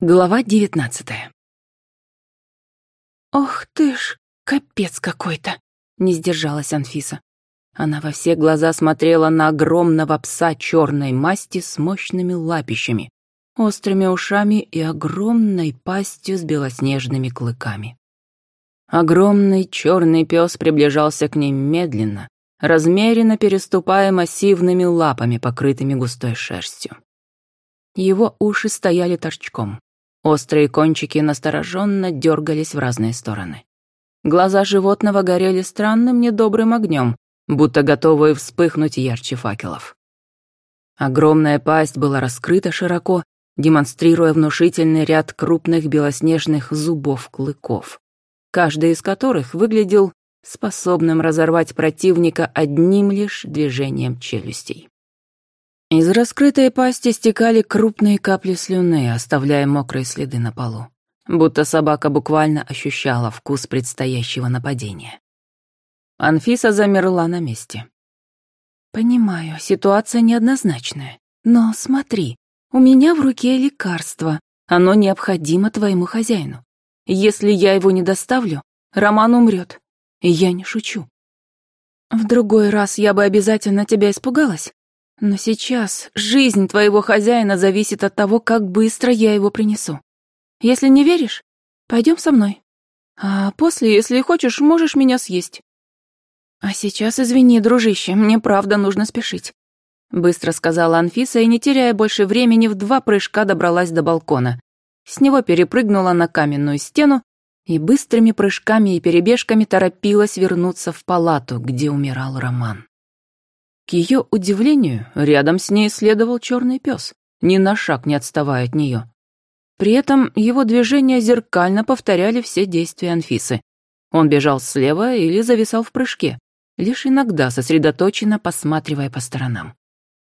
Глава 19. «Ох ты ж, капец какой-то!» — не сдержалась Анфиса. Она во все глаза смотрела на огромного пса черной масти с мощными лапищами, острыми ушами и огромной пастью с белоснежными клыками. Огромный черный пес приближался к ней медленно, размеренно переступая массивными лапами, покрытыми густой шерстью. Его уши стояли торчком. Острые кончики настороженно дергались в разные стороны. Глаза животного горели странным недобрым огнем, будто готовые вспыхнуть ярче факелов. Огромная пасть была раскрыта широко, демонстрируя внушительный ряд крупных белоснежных зубов-клыков, каждый из которых выглядел способным разорвать противника одним лишь движением челюстей. Из раскрытой пасти стекали крупные капли слюны, оставляя мокрые следы на полу, будто собака буквально ощущала вкус предстоящего нападения. Анфиса замерла на месте. «Понимаю, ситуация неоднозначная, но смотри, у меня в руке лекарство, оно необходимо твоему хозяину. Если я его не доставлю, Роман умрет, и я не шучу. В другой раз я бы обязательно тебя испугалась. Но сейчас жизнь твоего хозяина зависит от того, как быстро я его принесу. Если не веришь, пойдем со мной. А после, если хочешь, можешь меня съесть. А сейчас, извини, дружище, мне правда нужно спешить. Быстро сказала Анфиса и, не теряя больше времени, в 2 прыжка добралась до балкона. С него перепрыгнула на каменную стену и быстрыми прыжками и перебежками торопилась вернуться в палату, где умирал Роман. К ее удивлению, рядом с ней следовал черный пес, ни на шаг не отставая от нее. При этом его движения зеркально повторяли все действия Анфисы. Он бежал слева или зависал в прыжке, лишь иногда сосредоточенно посматривая по сторонам.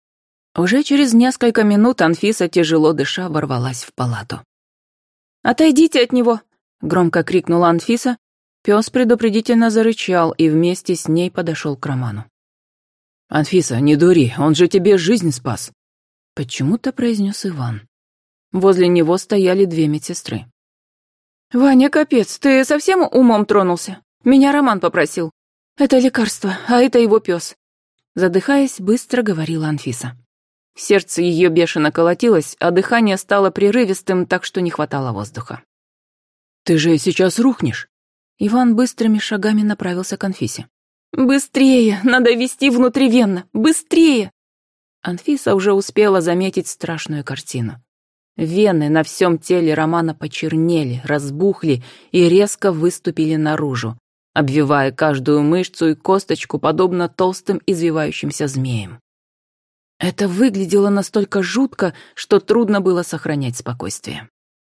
Уже через несколько минут Анфиса, тяжело дыша, ворвалась в палату. «Отойдите от него!» — громко крикнула Анфиса. Пес предупредительно зарычал и вместе с ней подошел к Роману. «Анфиса, не дури, он же тебе жизнь спас!» Почему-то произнес Иван. Возле него стояли 2 медсестры. «Ваня, капец, ты совсем умом тронулся? Меня Роман попросил. Это лекарство, а это его пес. Задыхаясь, быстро говорила Анфиса. Сердце ее бешено колотилось, а дыхание стало прерывистым, так что не хватало воздуха. «Ты же сейчас рухнешь!» Иван быстрыми шагами направился к Анфисе. «Быстрее! Надо вести внутривенно! Быстрее!» Анфиса уже успела заметить страшную картину. Вены на всем теле Романа почернели, разбухли и резко выступили наружу, обвивая каждую мышцу и косточку, подобно толстым извивающимся змеям. Это выглядело настолько жутко, что трудно было сохранять спокойствие.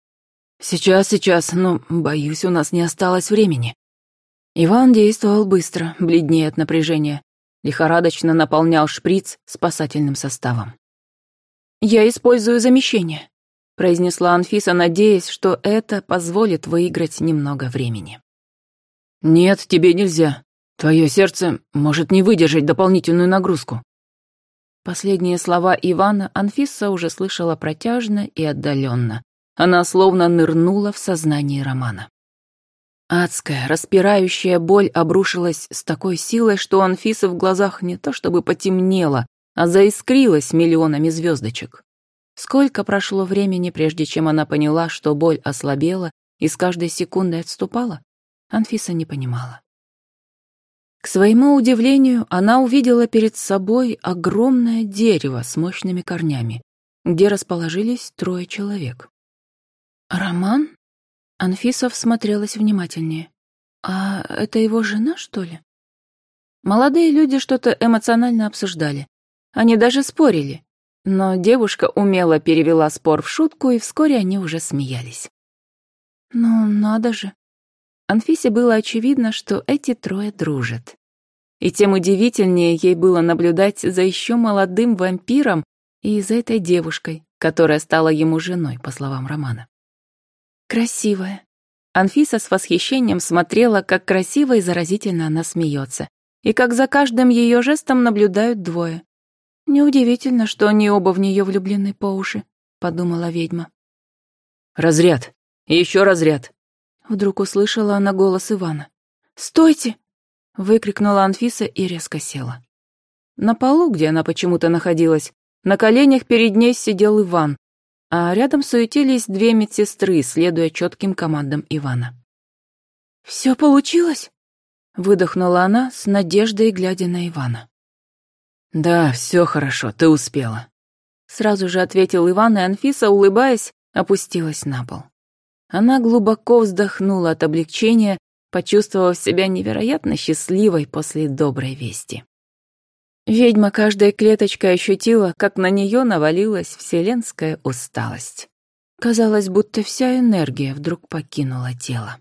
Сейчас, но, боюсь, у нас не осталось времени». Иван действовал быстро, бледнее от напряжения. Лихорадочно наполнял шприц спасательным составом. «Я использую замещение», — произнесла Анфиса, надеясь, что это позволит выиграть немного времени. «Нет, тебе нельзя. Твое сердце может не выдержать дополнительную нагрузку». Последние слова Ивана Анфиса уже слышала протяжно и отдаленно. Она словно нырнула в сознание Романа. Адская, распирающая боль обрушилась с такой силой, что у Анфисы в глазах не то чтобы потемнело, а заискрилась миллионами звездочек. Сколько прошло времени, прежде чем она поняла, что боль ослабела и с каждой секундой отступала, Анфиса не понимала. К своему удивлению, она увидела перед собой огромное дерево с мощными корнями, где расположились 3 человек. «Роман?» Анфиса всмотрелась внимательнее. «А это его жена, что ли?» Молодые люди что-то эмоционально обсуждали. Они даже спорили, но девушка умело перевела спор в шутку, и вскоре они уже смеялись. «Ну, надо же!» Анфисе было очевидно, что эти 3 дружат. И тем удивительнее ей было наблюдать за еще молодым вампиром и за этой девушкой, которая стала ему женой, по словам Романа. «Красивая». Анфиса с восхищением смотрела, как красиво и заразительно она смеется, и как за каждым ее жестом наблюдают 2. «Неудивительно, что они оба в нее влюблены по уши», — подумала ведьма. Разряд. И еще разряд. Вдруг услышала она голос Ивана. «Стойте!» — выкрикнула Анфиса и резко села. На полу, где она почему-то находилась, на коленях перед ней сидел Иван, а рядом суетились две медсестры, следуя четким командам Ивана. «Все получилось?» — выдохнула она с надеждой, глядя на Ивана. Да, все хорошо, ты успела. Сразу же ответил Иван, и Анфиса, улыбаясь, опустилась на пол. Она глубоко вздохнула от облегчения, почувствовав себя невероятно счастливой после доброй вести. Ведьма каждой клеточкой ощутила, как на нее навалилась вселенская усталость. Казалось, будто вся энергия вдруг покинула тело.